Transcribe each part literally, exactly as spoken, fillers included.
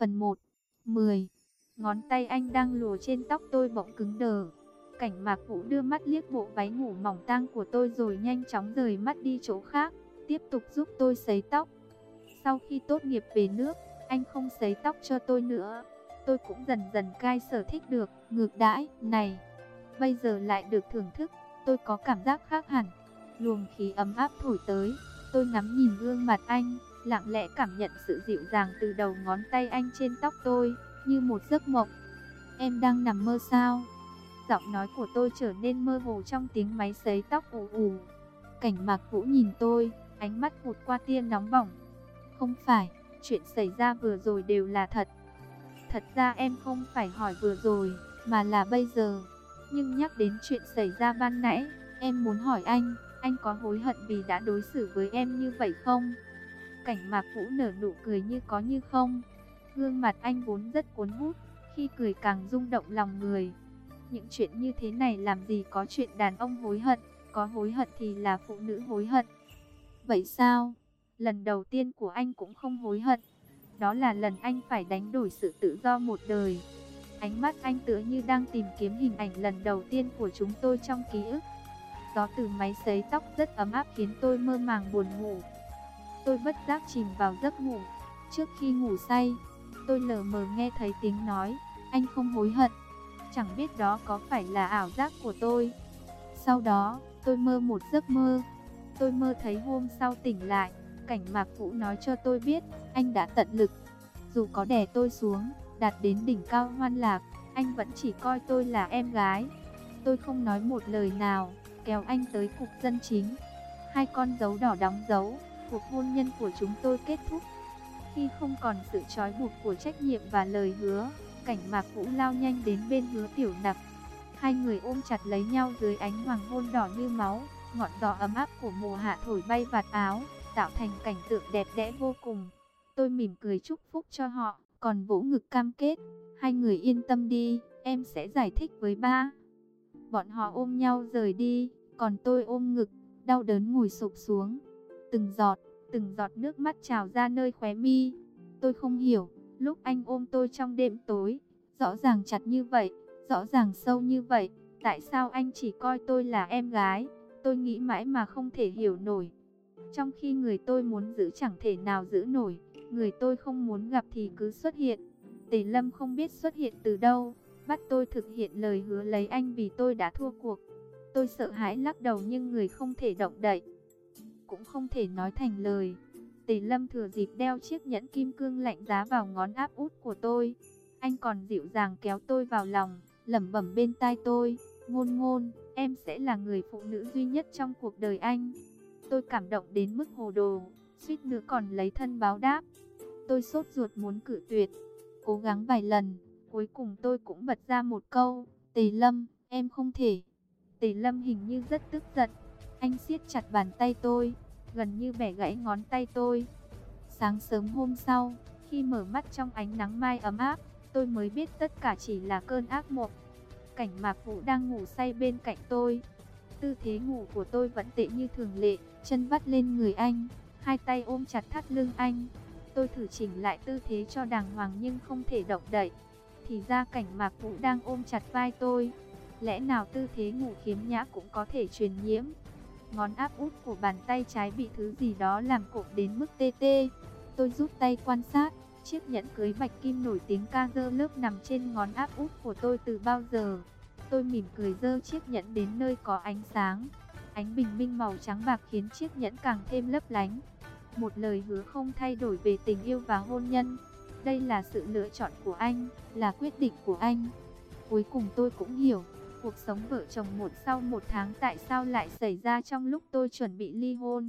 Phần một. mười. Ngón tay anh đang lùa trên tóc tôi bỗng cứng đờ. Cảnh Mạc Vũ đưa mắt liếc bộ váy ngủ mỏng tang của tôi rồi nhanh chóng rời mắt đi chỗ khác, tiếp tục giúp tôi sấy tóc. Sau khi tốt nghiệp về nước, anh không sấy tóc cho tôi nữa. Tôi cũng dần dần cai sở thích được ngược đãi này. Bây giờ lại được thưởng thức, tôi có cảm giác khác hẳn. Luồng khí ấm áp thổi tới, tôi ngắm nhìn gương mặt anh, lặng lẽ cảm nhận sự dịu dàng từ đầu ngón tay anh trên tóc tôi, như một giấc mộng. Em đang nằm mơ sao? Giọng nói của tôi trở nên mơ hồ trong tiếng máy sấy tóc ù ù. Cảnh Mạc Vũ nhìn tôi, ánh mắt vụt qua tia nóng bỏng. Không phải, chuyện xảy ra vừa rồi đều là thật. Thật ra em không phải hỏi vừa rồi, mà là bây giờ. Nhưng nhắc đến chuyện xảy ra ban nãy, em muốn hỏi anh, anh có hối hận vì đã đối xử với em như vậy không? Cảnh Mạc Vũ nở nụ cười như có như không. Gương mặt anh vốn rất cuốn hút, khi cười càng rung động lòng người. Những chuyện như thế này làm gì có chuyện đàn ông hối hận, có hối hận thì là phụ nữ hối hận. Vậy sao? Lần đầu tiên của anh cũng không hối hận. Đó là lần anh phải đánh đổi sự tự do một đời. Ánh mắt anh tựa như đang tìm kiếm hình ảnh lần đầu tiên của chúng tôi trong ký ức. Gió từ máy sấy tóc rất ấm áp khiến tôi mơ màng buồn ngủ. Tôi bất giác chìm vào giấc ngủ. Trước khi ngủ say, tôi lờ mờ nghe thấy tiếng nói, anh không hối hận. Chẳng biết đó có phải là ảo giác của tôi. Sau đó, tôi mơ một giấc mơ. Tôi mơ thấy hôm sau tỉnh lại, Cảnh Mạc Vũ nói cho tôi biết, anh đã tận lực. Dù có đè tôi xuống, đạt đến đỉnh cao hoan lạc, anh vẫn chỉ coi tôi là em gái. Tôi không nói một lời nào, kéo anh tới cục dân chính. Hai con dấu đỏ đóng dấu, cuộc hôn nhân của chúng tôi kết thúc. Khi không còn sự trói buộc của trách nhiệm và lời hứa, Cảnh Mạc Vũ lao nhanh đến bên Hứa Tiểu Nặc. Hai người ôm chặt lấy nhau dưới ánh hoàng hôn đỏ như máu, ngọn gió ấm áp của mùa hạ thổi bay vạt áo, tạo thành cảnh tượng đẹp đẽ vô cùng. Tôi mỉm cười chúc phúc cho họ, còn vỗ ngực cam kết, hai người yên tâm đi, em sẽ giải thích với ba. Bọn họ ôm nhau rời đi, còn tôi ôm ngực, đau đớn ngồi sụp xuống. Từng giọt, từng giọt nước mắt trào ra nơi khóe mi. Tôi không hiểu, lúc anh ôm tôi trong đêm tối, rõ ràng chặt như vậy, rõ ràng sâu như vậy, tại sao anh chỉ coi tôi là em gái? Tôi nghĩ mãi mà không thể hiểu nổi. Trong khi người tôi muốn giữ chẳng thể nào giữ nổi, người tôi không muốn gặp thì cứ xuất hiện. Tề Lâm không biết xuất hiện từ đâu, bắt tôi thực hiện lời hứa lấy anh vì tôi đã thua cuộc. Tôi sợ hãi lắc đầu nhưng người không thể động đậy, cũng không thể nói thành lời. Tề Lâm thừa dịp đeo chiếc nhẫn kim cương lạnh giá vào ngón áp út của tôi. Anh còn dịu dàng kéo tôi vào lòng, lẩm bẩm bên tai tôi, Ngôn Ngôn, em sẽ là người phụ nữ duy nhất trong cuộc đời anh. Tôi cảm động đến mức hồ đồ, suýt nữa còn lấy thân báo đáp. Tôi sốt ruột muốn cự tuyệt, cố gắng vài lần, cuối cùng tôi cũng bật ra một câu, Tề Lâm, em không thể. Tề Lâm hình như rất tức giận, anh siết chặt bàn tay tôi, gần như bẻ gãy ngón tay tôi. Sáng sớm hôm sau, khi mở mắt trong ánh nắng mai ấm áp, tôi mới biết tất cả chỉ là cơn ác mộng. Cảnh Mạc Vũ đang ngủ say bên cạnh tôi. Tư thế ngủ của tôi vẫn tệ như thường lệ, chân vắt lên người anh, hai tay ôm chặt thắt lưng anh. Tôi thử chỉnh lại tư thế cho đàng hoàng nhưng không thể động đậy. Thì ra Cảnh Mạc Vũ đang ôm chặt vai tôi. Lẽ nào tư thế ngủ khiếm nhã cũng có thể truyền nhiễm? Ngón áp út của bàn tay trái bị thứ gì đó làm cộm đến mức tê tê. Tôi rút tay quan sát, chiếc nhẫn cưới bạch kim nổi tiếng Kazerlov nằm trên ngón áp út của tôi từ bao giờ. Tôi mỉm cười giơ chiếc nhẫn đến nơi có ánh sáng. Ánh bình minh màu trắng bạc khiến chiếc nhẫn càng thêm lấp lánh. Một lời hứa không thay đổi về tình yêu và hôn nhân. Đây là sự lựa chọn của anh, là quyết định của anh. Cuối cùng tôi cũng hiểu, cuộc sống vợ chồng một sau một tháng tại sao lại xảy ra trong lúc tôi chuẩn bị ly hôn.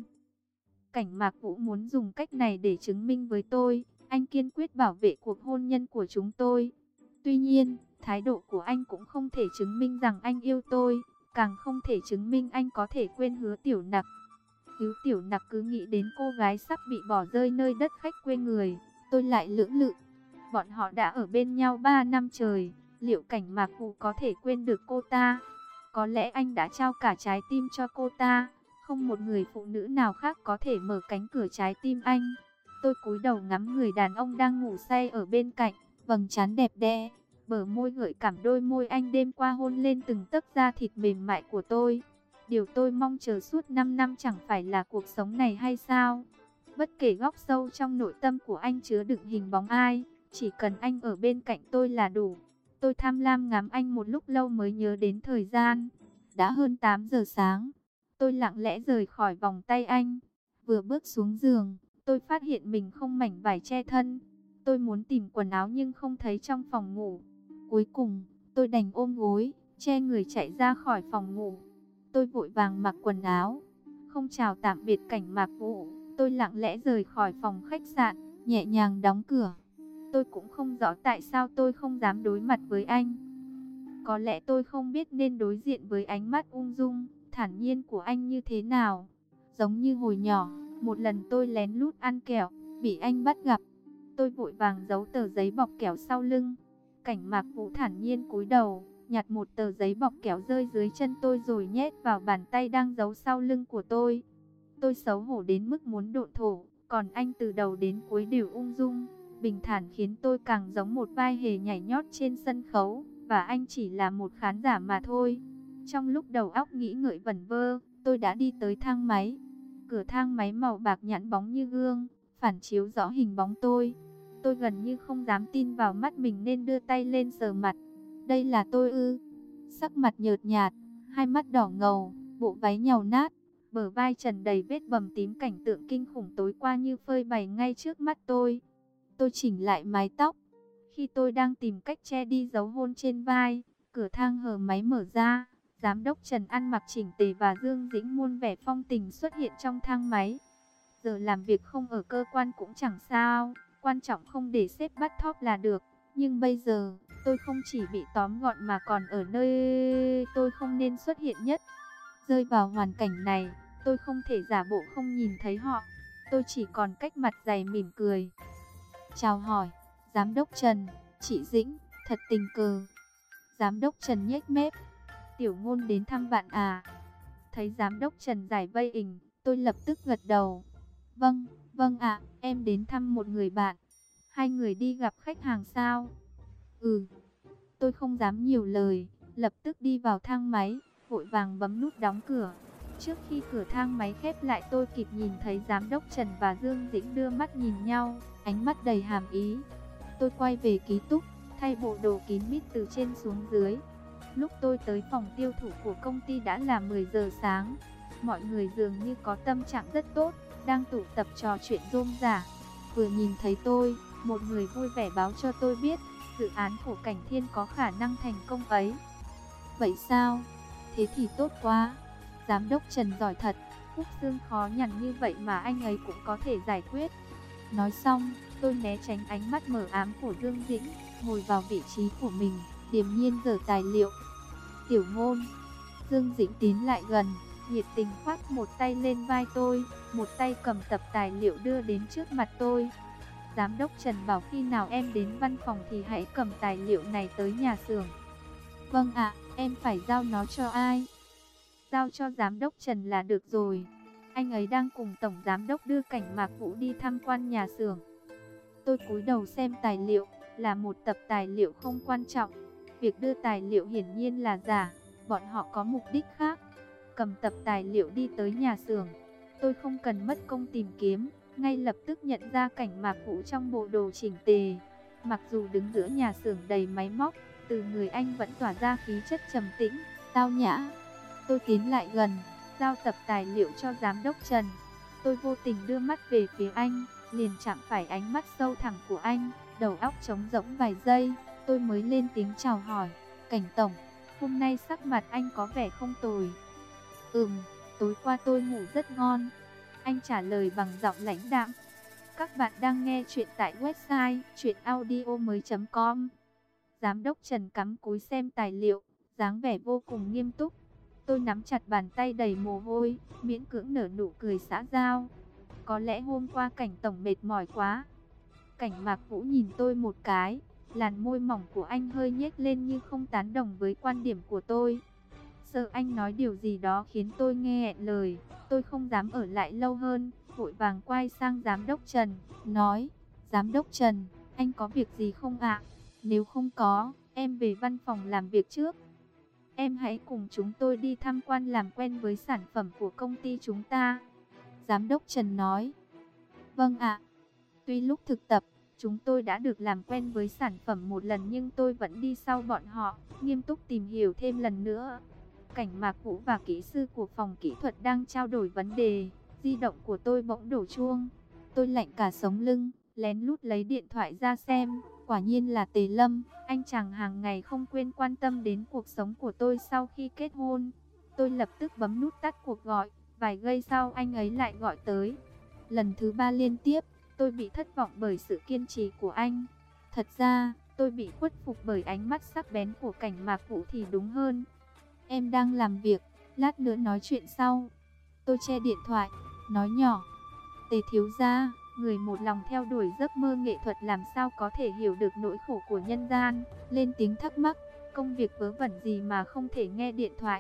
Cảnh Mạc Vũ muốn dùng cách này để chứng minh với tôi, anh kiên quyết bảo vệ cuộc hôn nhân của chúng tôi. Tuy nhiên, thái độ của anh cũng không thể chứng minh rằng anh yêu tôi, càng không thể chứng minh anh có thể quên Hứa Tiểu Nặc. Hứa Tiểu Nặc cứ nghĩ đến cô gái sắp bị bỏ rơi nơi đất khách quê người, tôi lại lưỡng lự. Bọn họ đã ở bên nhau ba năm trời, liệu Cảnh Mạc Vũ có thể quên được cô ta? Có lẽ anh đã trao cả trái tim cho cô ta, không một người phụ nữ nào khác có thể mở cánh cửa trái tim anh. Tôi cúi đầu ngắm người đàn ông đang ngủ say ở bên cạnh, vầng trán đẹp đẽ, bờ môi gợi cảm, đôi môi anh đêm qua hôn lên từng tấc da thịt mềm mại của tôi. Điều tôi mong chờ suốt năm năm chẳng phải là cuộc sống này hay sao? Bất kể góc sâu trong nội tâm của anh chứa đựng hình bóng ai, chỉ cần anh ở bên cạnh tôi là đủ. Tôi tham lam ngắm anh một lúc lâu mới nhớ đến thời gian. Đã hơn tám giờ sáng. Tôi lặng lẽ rời khỏi vòng tay anh. Vừa bước xuống giường, tôi phát hiện mình không mảnh vải che thân. Tôi muốn tìm quần áo nhưng không thấy trong phòng ngủ. Cuối cùng, tôi đành ôm gối, che người chạy ra khỏi phòng ngủ. Tôi vội vàng mặc quần áo. Không chào tạm biệt Cảnh Mạc Vũ, tôi lặng lẽ rời khỏi phòng khách sạn, nhẹ nhàng đóng cửa. Tôi cũng không rõ tại sao tôi không dám đối mặt với anh. Có lẽ tôi không biết nên đối diện với ánh mắt ung dung, thản nhiên của anh như thế nào. Giống như hồi nhỏ, một lần tôi lén lút ăn kẹo, bị anh bắt gặp. Tôi vội vàng giấu tờ giấy bọc kẹo sau lưng. Cảnh Mạc Vũ thản nhiên cúi đầu, nhặt một tờ giấy bọc kẹo rơi dưới chân tôi rồi nhét vào bàn tay đang giấu sau lưng của tôi. Tôi xấu hổ đến mức muốn độn thổ, còn anh từ đầu đến cuối đều ung dung, bình thản, khiến tôi càng giống một vai hề nhảy nhót trên sân khấu, và anh chỉ là một khán giả mà thôi. Trong lúc đầu óc nghĩ ngợi vẩn vơ, tôi đã đi tới thang máy. Cửa thang máy màu bạc nhẵn bóng như gương, phản chiếu rõ hình bóng tôi. Tôi gần như không dám tin vào mắt mình nên đưa tay lên sờ mặt. Đây là tôi ư? Sắc mặt nhợt nhạt, hai mắt đỏ ngầu, bộ váy nhàu nát, bờ vai trần đầy vết bầm tím, cảnh tượng kinh khủng tối qua như phơi bày ngay trước mắt tôi. Tôi chỉnh lại mái tóc. Khi tôi đang tìm cách che đi dấu hôn trên vai, cửa thang hờ máy mở ra. Giám đốc Trần ăn mặc chỉnh tề và Dương Dĩnh muôn vẻ phong tình xuất hiện trong thang máy. Giờ làm việc không ở cơ quan cũng chẳng sao, quan trọng không để sếp bắt thóp là được. Nhưng bây giờ, tôi không chỉ bị tóm gọn mà còn ở nơi tôi không nên xuất hiện nhất. Rơi vào hoàn cảnh này, tôi không thể giả bộ không nhìn thấy họ. Tôi chỉ còn cách mặt dày mỉm cười. Chào hỏi, Giám đốc Trần, chị Dĩnh, thật tình cờ. Giám đốc Trần nhếch mép. Tiểu Ngôn đến thăm bạn à? Thấy Giám đốc Trần giải vây ình, tôi lập tức gật đầu. Vâng, vâng ạ, em đến thăm một người bạn. Hai người đi gặp khách hàng sao? Ừ. Tôi không dám nhiều lời, lập tức đi vào thang máy, vội vàng bấm nút đóng cửa. Trước khi cửa thang máy khép lại, tôi kịp nhìn thấy Giám đốc Trần và Dương Dĩnh đưa mắt nhìn nhau, ánh mắt đầy hàm ý. Tôi quay về ký túc, thay bộ đồ kín mít từ trên xuống dưới. Lúc tôi tới phòng tiêu thụ của công ty đã là mười giờ sáng. Mọi người dường như có tâm trạng rất tốt, đang tụ tập trò chuyện rôm rả. Vừa nhìn thấy tôi, một người vui vẻ báo cho tôi biết dự án của Cảnh Thiên có khả năng thành công ấy. Vậy sao? Thế thì tốt quá. Giám đốc Trần giỏi thật, khúc xương khó nhằn như vậy mà anh ấy cũng có thể giải quyết. Nói xong, tôi né tránh ánh mắt mờ ám của Dương Dĩnh, ngồi vào vị trí của mình, điềm nhiên dở tài liệu. Tiểu Ngôn. Dương Dĩnh tiến lại gần, nhiệt tình khoác một tay lên vai tôi, một tay cầm tập tài liệu đưa đến trước mặt tôi. Giám đốc Trần bảo khi nào em đến văn phòng thì hãy cầm tài liệu này tới nhà xưởng. Vâng ạ, em phải giao nó cho ai? Giao cho Giám đốc Trần là được rồi. Anh ấy đang cùng Tổng Giám đốc đưa Cảnh Mạc Vũ đi tham quan nhà xưởng. Tôi cúi đầu xem tài liệu, là một tập tài liệu không quan trọng. Việc đưa tài liệu hiển nhiên là giả, bọn họ có mục đích khác. Cầm tập tài liệu đi tới nhà xưởng, tôi không cần mất công tìm kiếm, ngay lập tức nhận ra Cảnh Mạc Vũ trong bộ đồ chỉnh tề. Mặc dù đứng giữa nhà xưởng đầy máy móc, từ người anh vẫn tỏa ra khí chất trầm tĩnh, tao nhã. Tôi tiến lại gần, giao tập tài liệu cho Giám đốc Trần. Tôi vô tình đưa mắt về phía anh, liền chạm phải ánh mắt sâu thẳm của anh, đầu óc trống rỗng vài giây, tôi mới lên tiếng chào hỏi. Cảnh Tổng, hôm nay sắc mặt anh có vẻ không tồi. Ừm, tối qua tôi ngủ rất ngon. Anh trả lời bằng giọng lãnh đạm. Các bạn đang nghe chuyện tại website truyện audio mới chấm com. Giám đốc Trần cắm cúi xem tài liệu, dáng vẻ vô cùng nghiêm túc. Tôi nắm chặt bàn tay đầy mồ hôi, miễn cưỡng nở nụ cười xã giao. Có lẽ hôm qua Cảnh Tổng mệt mỏi quá. Cảnh Mạc Vũ nhìn tôi một cái, làn môi mỏng của anh hơi nhếch lên như không tán đồng với quan điểm của tôi. Sợ anh nói điều gì đó khiến tôi nghe nghẹn lời, tôi không dám ở lại lâu hơn, vội vàng quay sang giám đốc Trần, nói, giám đốc Trần, anh có việc gì không ạ? Nếu không có, em về văn phòng làm việc trước. Em hãy cùng chúng tôi đi tham quan làm quen với sản phẩm của công ty chúng ta. Giám đốc Trần nói, vâng ạ. Tuy lúc thực tập, chúng tôi đã được làm quen với sản phẩm một lần nhưng tôi vẫn đi sau bọn họ, nghiêm túc tìm hiểu thêm lần nữa. Cảnh Mạc Vũ và kỹ sư của phòng kỹ thuật đang trao đổi vấn đề, di động của tôi bỗng đổ chuông. Tôi lạnh cả sống lưng, lén lút lấy điện thoại ra xem, quả nhiên là Tề Lâm, anh chàng hàng ngày không quên quan tâm đến cuộc sống của tôi sau khi kết hôn. Tôi lập tức bấm nút tắt cuộc gọi, vài giây sau anh ấy lại gọi tới. Lần thứ ba liên tiếp, tôi bị thất vọng bởi sự kiên trì của anh. Thật ra, tôi bị khuất phục bởi ánh mắt sắc bén của Cảnh Mạc Vũ thì đúng hơn. Em đang làm việc, lát nữa nói chuyện sau. Tôi che điện thoại, nói nhỏ. Tề thiếu gia, người một lòng theo đuổi giấc mơ nghệ thuật làm sao có thể hiểu được nỗi khổ của nhân gian. Lên tiếng thắc mắc, công việc vớ vẩn gì mà không thể nghe điện thoại.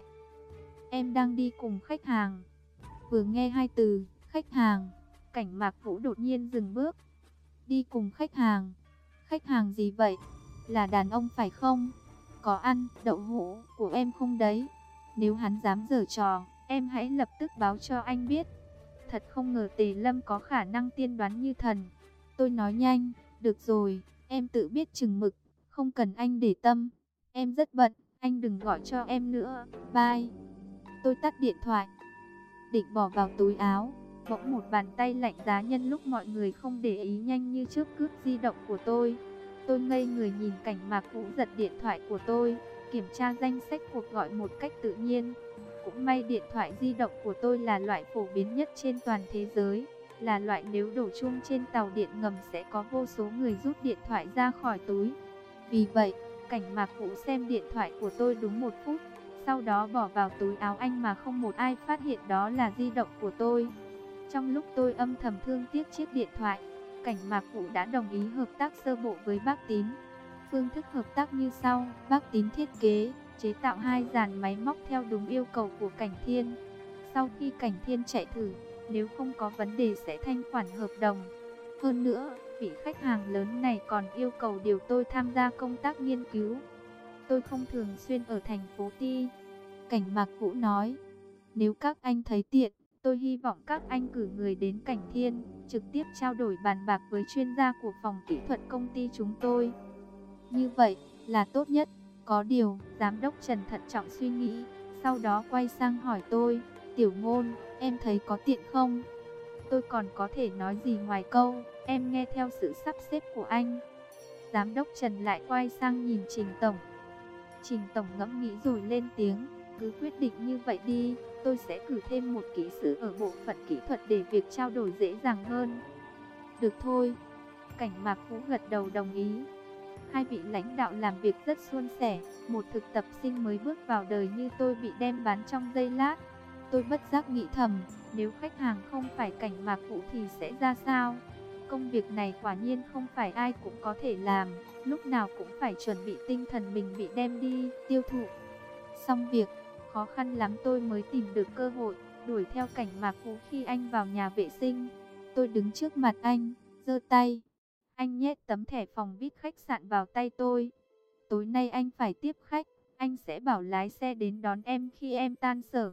Em đang đi cùng khách hàng. Vừa nghe hai từ, khách hàng, Cảnh Mạc Vũ đột nhiên dừng bước. Đi cùng khách hàng? Khách hàng gì vậy? Là đàn ông phải không? Có ăn đậu hũ của em không đấy? Nếu hắn dám giở trò, em hãy lập tức báo cho anh biết. Thật không ngờ Tề Lâm có khả năng tiên đoán như thần. Tôi nói nhanh, được rồi, em tự biết chừng mực, không cần anh để tâm. Em rất bận, anh đừng gọi cho em nữa, bye. Tôi tắt điện thoại, định bỏ vào túi áo. Bỗng một bàn tay lạnh giá nhân lúc mọi người không để ý nhanh như trước cướp di động của tôi. Tôi ngây người nhìn Cảnh Mạc Vũ giật điện thoại của tôi, kiểm tra danh sách cuộc gọi một cách tự nhiên. Cũng may điện thoại di động của tôi là loại phổ biến nhất trên toàn thế giới, là loại nếu đổ chuông trên tàu điện ngầm sẽ có vô số người rút điện thoại ra khỏi túi. Vì vậy, Cảnh Mạc Vũ xem điện thoại của tôi đúng một phút, sau đó bỏ vào túi áo anh mà không một ai phát hiện đó là di động của tôi. Trong lúc tôi âm thầm thương tiếc chiếc điện thoại, Cảnh Mạc Vũ đã đồng ý hợp tác sơ bộ với bác Tín. Phương thức hợp tác như sau: bác Tín thiết kế, chế tạo hai dàn máy móc theo đúng yêu cầu của Cảnh Thiên. Sau khi Cảnh Thiên chạy thử, nếu không có vấn đề sẽ thanh khoản hợp đồng. Hơn nữa, vị khách hàng lớn này còn yêu cầu điều tôi tham gia công tác nghiên cứu. Tôi không thường xuyên ở thành phố Ti. Cảnh Mạc Vũ nói, nếu các anh thấy tiện, tôi hy vọng các anh cử người đến Cảnh Thiên, trực tiếp trao đổi bàn bạc với chuyên gia của phòng kỹ thuật công ty chúng tôi. Như vậy là tốt nhất. Có điều, giám đốc Trần thận trọng suy nghĩ, sau đó quay sang hỏi tôi, Tiểu Ngôn, em thấy có tiện không? Tôi còn có thể nói gì ngoài câu, em nghe theo sự sắp xếp của anh. Giám đốc Trần lại quay sang nhìn Trình Tổng. Trình Tổng ngẫm nghĩ rồi lên tiếng, cứ quyết định như vậy đi, tôi sẽ cử thêm một kỹ sư ở bộ phận kỹ thuật để việc trao đổi dễ dàng hơn. Được thôi. Cảnh Mạc Vũ gật đầu đồng ý. Hai vị lãnh đạo làm việc rất suôn sẻ, một thực tập sinh mới bước vào đời như tôi bị đem bán trong giây lát. Tôi bất giác nghĩ thầm, nếu khách hàng không phải Cảnh Mạc Vũ thì sẽ ra sao? Công việc này quả nhiên không phải ai cũng có thể làm, lúc nào cũng phải chuẩn bị tinh thần mình bị đem đi tiêu thụ. Xong việc, khó khăn lắm tôi mới tìm được cơ hội đuổi theo Cảnh Mạc Vũ khi anh vào nhà vệ sinh. Tôi đứng trước mặt anh, giơ tay. Anh nhét tấm thẻ phòng vê i pê khách sạn vào tay tôi. Tối nay anh phải tiếp khách, anh sẽ bảo lái xe đến đón em khi em tan sở.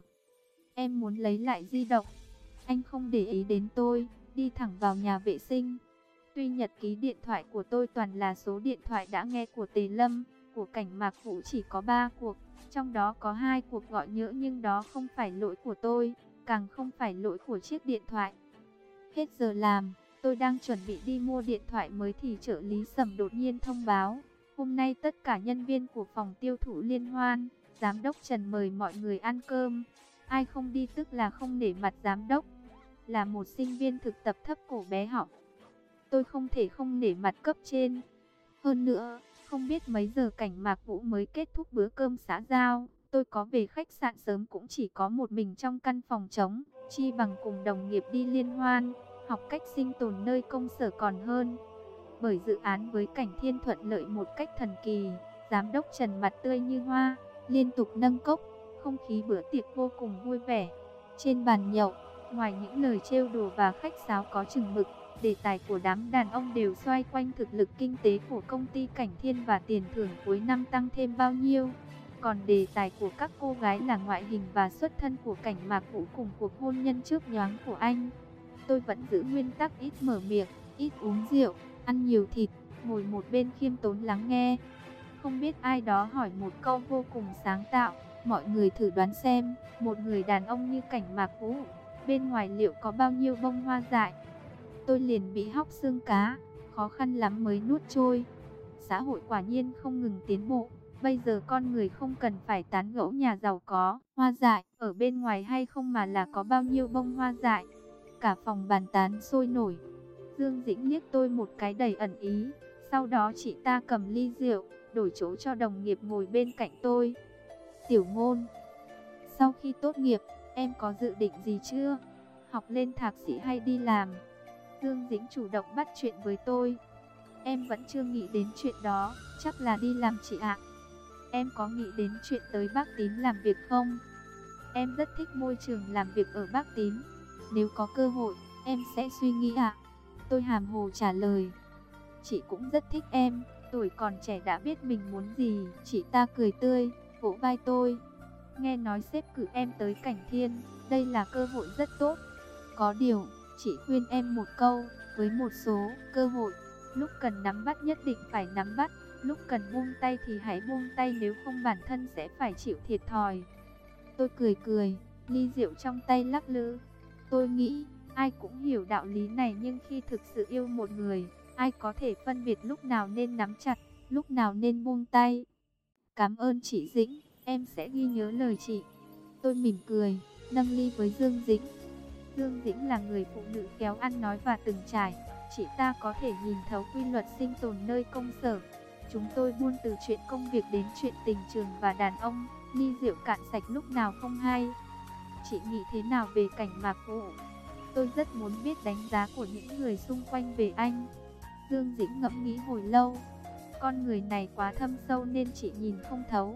Em muốn lấy lại di động. Anh không để ý đến tôi, đi thẳng vào nhà vệ sinh. Tuy nhật ký điện thoại của tôi toàn là số điện thoại đã nghe của Tề Lâm, của Cảnh Mạc Vũ chỉ có ba cuộc, trong đó có hai cuộc gọi nhỡ nhưng đó không phải lỗi của tôi, càng không phải lỗi của chiếc điện thoại. Hết giờ làm, tôi đang chuẩn bị đi mua điện thoại mới thì trợ lý Sầm đột nhiên thông báo, hôm nay tất cả nhân viên của phòng tiêu thụ liên hoan, giám đốc Trần mời mọi người ăn cơm. Ai không đi tức là không nể mặt giám đốc. Là một sinh viên thực tập thấp cổ bé họng, tôi không thể không nể mặt cấp trên. Hơn nữa, không biết mấy giờ Cảnh Mạc Vũ mới kết thúc bữa cơm xã giao. Tôi có về khách sạn sớm cũng chỉ có một mình trong căn phòng trống, chi bằng cùng đồng nghiệp đi liên hoan, học cách sinh tồn nơi công sở còn hơn. Bởi dự án với Cảnh Thiên thuận lợi một cách thần kỳ, giám đốc Trần mặt tươi như hoa, liên tục nâng cốc, không khí bữa tiệc vô cùng vui vẻ. Trên bàn nhậu, Ngoài những lời trêu đùa và khách sáo có chừng mực, đề tài của đám đàn ông đều xoay quanh thực lực kinh tế của công ty Cảnh Thiên và tiền thưởng cuối năm tăng thêm bao nhiêu. Còn đề tài của các cô gái là ngoại hình và xuất thân của Cảnh Mạc Vũ cùng cuộc hôn nhân chớp nhoáng của anh. Tôi vẫn giữ nguyên tắc ít mở miệng, ít uống rượu, ăn nhiều thịt, ngồi một bên khiêm tốn lắng nghe. Không biết ai đó hỏi một câu vô cùng sáng tạo, mọi người thử đoán xem, một người đàn ông như Cảnh Mạc Vũ, bên ngoài liệu có bao nhiêu bông hoa dại? Tôi liền bị hóc xương cá, khó khăn lắm mới nuốt trôi. Xã hội quả nhiên không ngừng tiến bộ, bây giờ con người không cần phải tán gẫu nhà giàu có, hoa dại, ở bên ngoài hay không mà là có bao nhiêu bông hoa dại. Cả phòng bàn tán sôi nổi. Dương Dĩnh liếc tôi một cái đầy ẩn ý, sau đó chị ta cầm ly rượu, đổi chỗ cho đồng nghiệp ngồi bên cạnh tôi. Tiểu Ngôn, sau khi tốt nghiệp, em có dự định gì chưa? Học lên thạc sĩ hay đi làm? Dương Dĩnh chủ động bắt chuyện với tôi. Em vẫn chưa nghĩ đến chuyện đó, chắc là đi làm chị ạ. Em có nghĩ đến chuyện tới Bác Tín làm việc không? Em rất thích môi trường làm việc ở Bác Tín. Nếu có cơ hội, em sẽ suy nghĩ ạ. Tôi hàm hồ trả lời. Chị cũng rất thích em, tuổi còn trẻ đã biết mình muốn gì. Chị ta cười tươi, vỗ vai tôi. Nghe nói sếp cử em tới Cảnh Thiên, đây là cơ hội rất tốt. Có điều, chị khuyên em một câu, với một số cơ hội, lúc cần nắm bắt nhất định phải nắm bắt, lúc cần buông tay thì hãy buông tay, nếu không bản thân sẽ phải chịu thiệt thòi. Tôi cười cười, ly rượu trong tay lắc lư. Tôi nghĩ, ai cũng hiểu đạo lý này, nhưng khi thực sự yêu một người, ai có thể phân biệt lúc nào nên nắm chặt, lúc nào nên buông tay. Cảm ơn chị Dĩnh, em sẽ ghi nhớ lời chị. Tôi mỉm cười, nâng ly với Dương Dĩnh. Dương Dĩnh là người phụ nữ khéo ăn nói và từng trải, chị ta có thể nhìn thấu quy luật sinh tồn nơi công sở. Chúng tôi buôn từ chuyện công việc đến chuyện tình trường và đàn ông, ly rượu cạn sạch lúc nào không hay. Chị nghĩ thế nào về Cảnh Mạc Vũ? Tôi rất muốn biết đánh giá của những người xung quanh về anh. Dương Dĩnh ngẫm nghĩ hồi lâu. Con người này quá thâm sâu nên chị nhìn không thấu.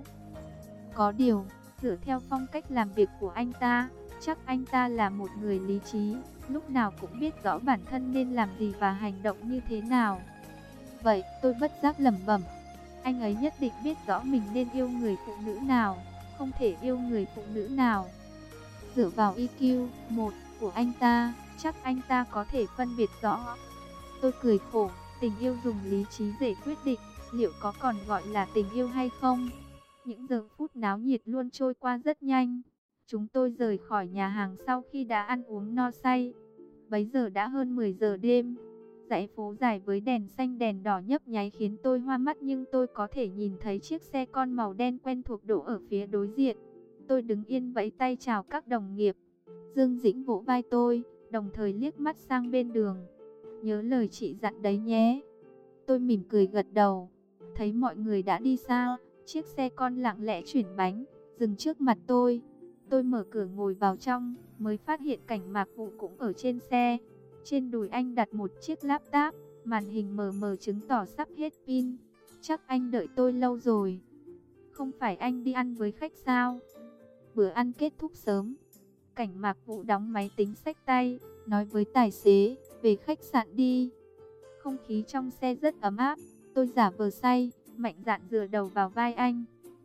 Có điều, dựa theo phong cách làm việc của anh ta, chắc anh ta là một người lý trí, lúc nào cũng biết rõ bản thân nên làm gì và hành động như thế nào. Vậy, tôi bất giác lẩm bẩm, anh ấy nhất định biết rõ mình nên yêu người phụ nữ nào, không thể yêu người phụ nữ nào. Dựa vào i kiu một của anh ta, chắc anh ta có thể phân biệt rõ. Tôi cười khổ, tình yêu dùng lý trí để quyết định, liệu có còn gọi là tình yêu hay không? Những giờ phút náo nhiệt luôn trôi qua rất nhanh. Chúng tôi rời khỏi nhà hàng sau khi đã ăn uống no say. Bấy giờ đã hơn mười giờ đêm. Dãy phố dài với đèn xanh đèn đỏ nhấp nháy khiến tôi hoa mắt, nhưng tôi có thể nhìn thấy chiếc xe con màu đen quen thuộc đỗ ở phía đối diện. Tôi đứng yên vẫy tay chào các đồng nghiệp. Dương Dĩnh vỗ vai tôi, đồng thời liếc mắt sang bên đường. Nhớ lời chị dặn đấy nhé. Tôi mỉm cười gật đầu. Thấy mọi người đã đi xa, chiếc xe con lặng lẽ chuyển bánh, dừng trước mặt tôi. Tôi mở cửa ngồi vào trong, mới phát hiện Cảnh Mạc Vũ cũng ở trên xe. Trên đùi anh đặt một chiếc laptop, màn hình mờ mờ chứng tỏ sắp hết pin. Chắc anh đợi tôi lâu rồi. Không phải anh đi ăn với khách sao? Bữa ăn kết thúc sớm. Cảnh Mạc Vũ đóng máy tính xách tay, nói với tài xế, về khách sạn đi. Không khí trong xe rất ấm áp, tôi giả vờ say, mạnh dạn dựa đầu vào vai anh.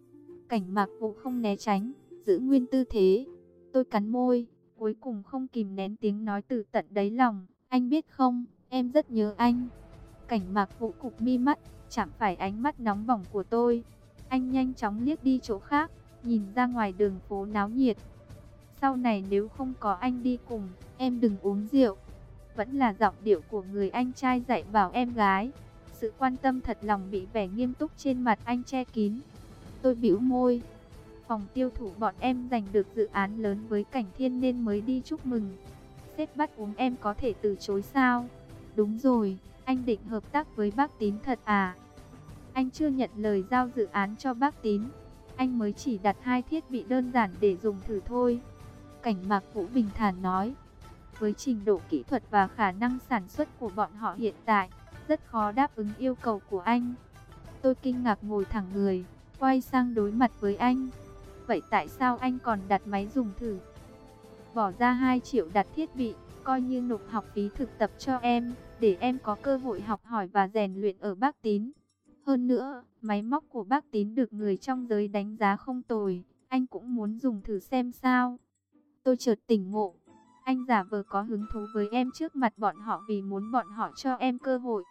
Cảnh Mạc Vũ không né tránh, giữ nguyên tư thế. Tôi cắn môi, cuối cùng không kìm nén tiếng nói từ tận đáy lòng, anh biết không, em rất nhớ anh. Cảnh Mạc Vũ cụp mi mắt, chạm phải ánh mắt nóng bỏng của tôi. Anh nhanh chóng liếc đi chỗ khác, nhìn ra ngoài đường phố náo nhiệt. Sau này nếu không có anh đi cùng, em đừng uống rượu. Vẫn là giọng điệu của người anh trai dạy bảo em gái. Sự quan tâm thật lòng bị vẻ nghiêm túc trên mặt anh che kín. Tôi bĩu môi. Phòng tiêu thụ bọn em giành được dự án lớn với Cảnh Thiên nên mới đi chúc mừng. Sếp bắt uống em có thể từ chối sao? Đúng rồi, anh định hợp tác với bác Tín thật à? Anh chưa nhận lời giao dự án cho bác Tín. Anh mới chỉ đặt hai thiết bị đơn giản để dùng thử thôi. Cảnh Mạc Vũ bình thản nói. Với trình độ kỹ thuật và khả năng sản xuất của bọn họ hiện tại, rất khó đáp ứng yêu cầu của anh. Tôi kinh ngạc ngồi thẳng người, quay sang đối mặt với anh. Vậy tại sao anh còn đặt máy dùng thử? bỏ ra hai triệu đặt thiết bị, coi như nộp học phí thực tập cho em, để em có cơ hội học hỏi và rèn luyện ở Bác Tín. Hơn nữa, máy móc của Bác Tín được người trong giới đánh giá không tồi, anh cũng muốn dùng thử xem sao. Tôi chợt tỉnh ngộ, anh giả vờ có hứng thú với em trước mặt bọn họ vì muốn bọn họ cho em cơ hội.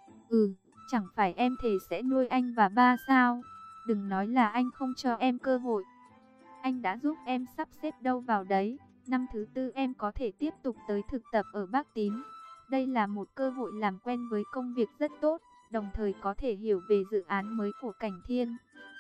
Ừ, chẳng phải em thề sẽ nuôi anh và ba sao? Đừng nói là anh không cho em cơ hội. Anh đã giúp em sắp xếp đâu vào đấy. Năm thứ tư em có thể tiếp tục tới thực tập ở Bác Tín. Đây là một cơ hội làm quen với công việc rất tốt, đồng thời có thể hiểu về dự án mới của Cảnh Thiên.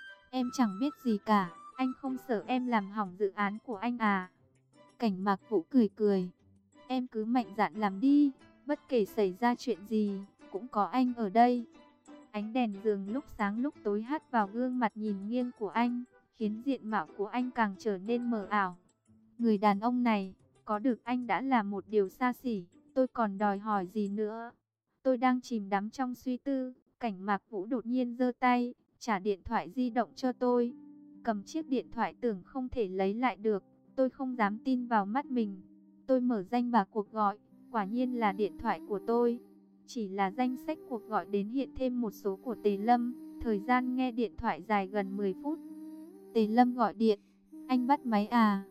Em chẳng biết gì cả, anh không sợ em làm hỏng dự án của anh à? Cảnh Mạc Vũ cười cười. Em cứ mạnh dạn làm đi, bất kể xảy ra chuyện gì, cũng có anh ở đây. Ánh đèn giường lúc sáng lúc tối hắt vào gương mặt nhìn nghiêng của anh, khiến diện mạo của anh càng trở nên mờ ảo. Người đàn ông này, có được anh đã là một điều xa xỉ, tôi còn đòi hỏi gì nữa? Tôi đang chìm đắm trong suy tư, Cảnh Mạc Vũ đột nhiên giơ tay, trả điện thoại di động cho tôi. Cầm chiếc điện thoại tưởng không thể lấy lại được, tôi không dám tin vào mắt mình. Tôi mở danh bạ cuộc gọi, quả nhiên là điện thoại của tôi. Chỉ là danh sách cuộc gọi đến hiện thêm một số của Tề Lâm, thời gian nghe điện thoại dài gần mười phút. Tề Lâm gọi điện, anh bắt máy à?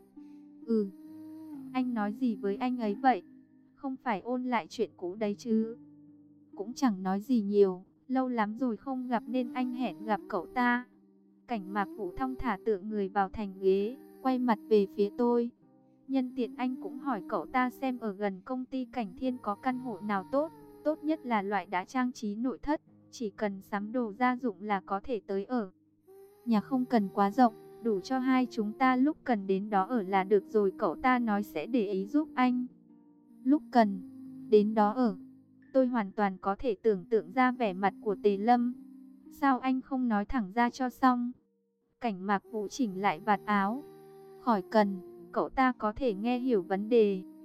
Ừ. Anh nói gì với anh ấy vậy? Không phải ôn lại chuyện cũ đấy chứ? Cũng chẳng nói gì nhiều, lâu lắm rồi không gặp nên anh hẹn gặp cậu ta. Cảnh Mạc Vũ thong thả tựa người vào thành ghế, quay mặt về phía tôi. Nhân tiện anh cũng hỏi cậu ta xem ở gần công ty Cảnh Thiên có căn hộ nào tốt, tốt nhất là loại đã trang trí nội thất, chỉ cần sắm đồ gia dụng là có thể tới ở. Nhà không cần quá rộng, đủ cho hai chúng ta lúc cần đến đó ở là được rồi, cậu ta nói sẽ để ý giúp anh. Lúc cần, đến đó ở. Tôi hoàn toàn có thể tưởng tượng ra vẻ mặt của Tề Lâm. Sao anh không nói thẳng ra cho xong? Cảnh Mạc Vũ chỉnh lại vạt áo. Khỏi cần, cậu ta có thể nghe hiểu vấn đề.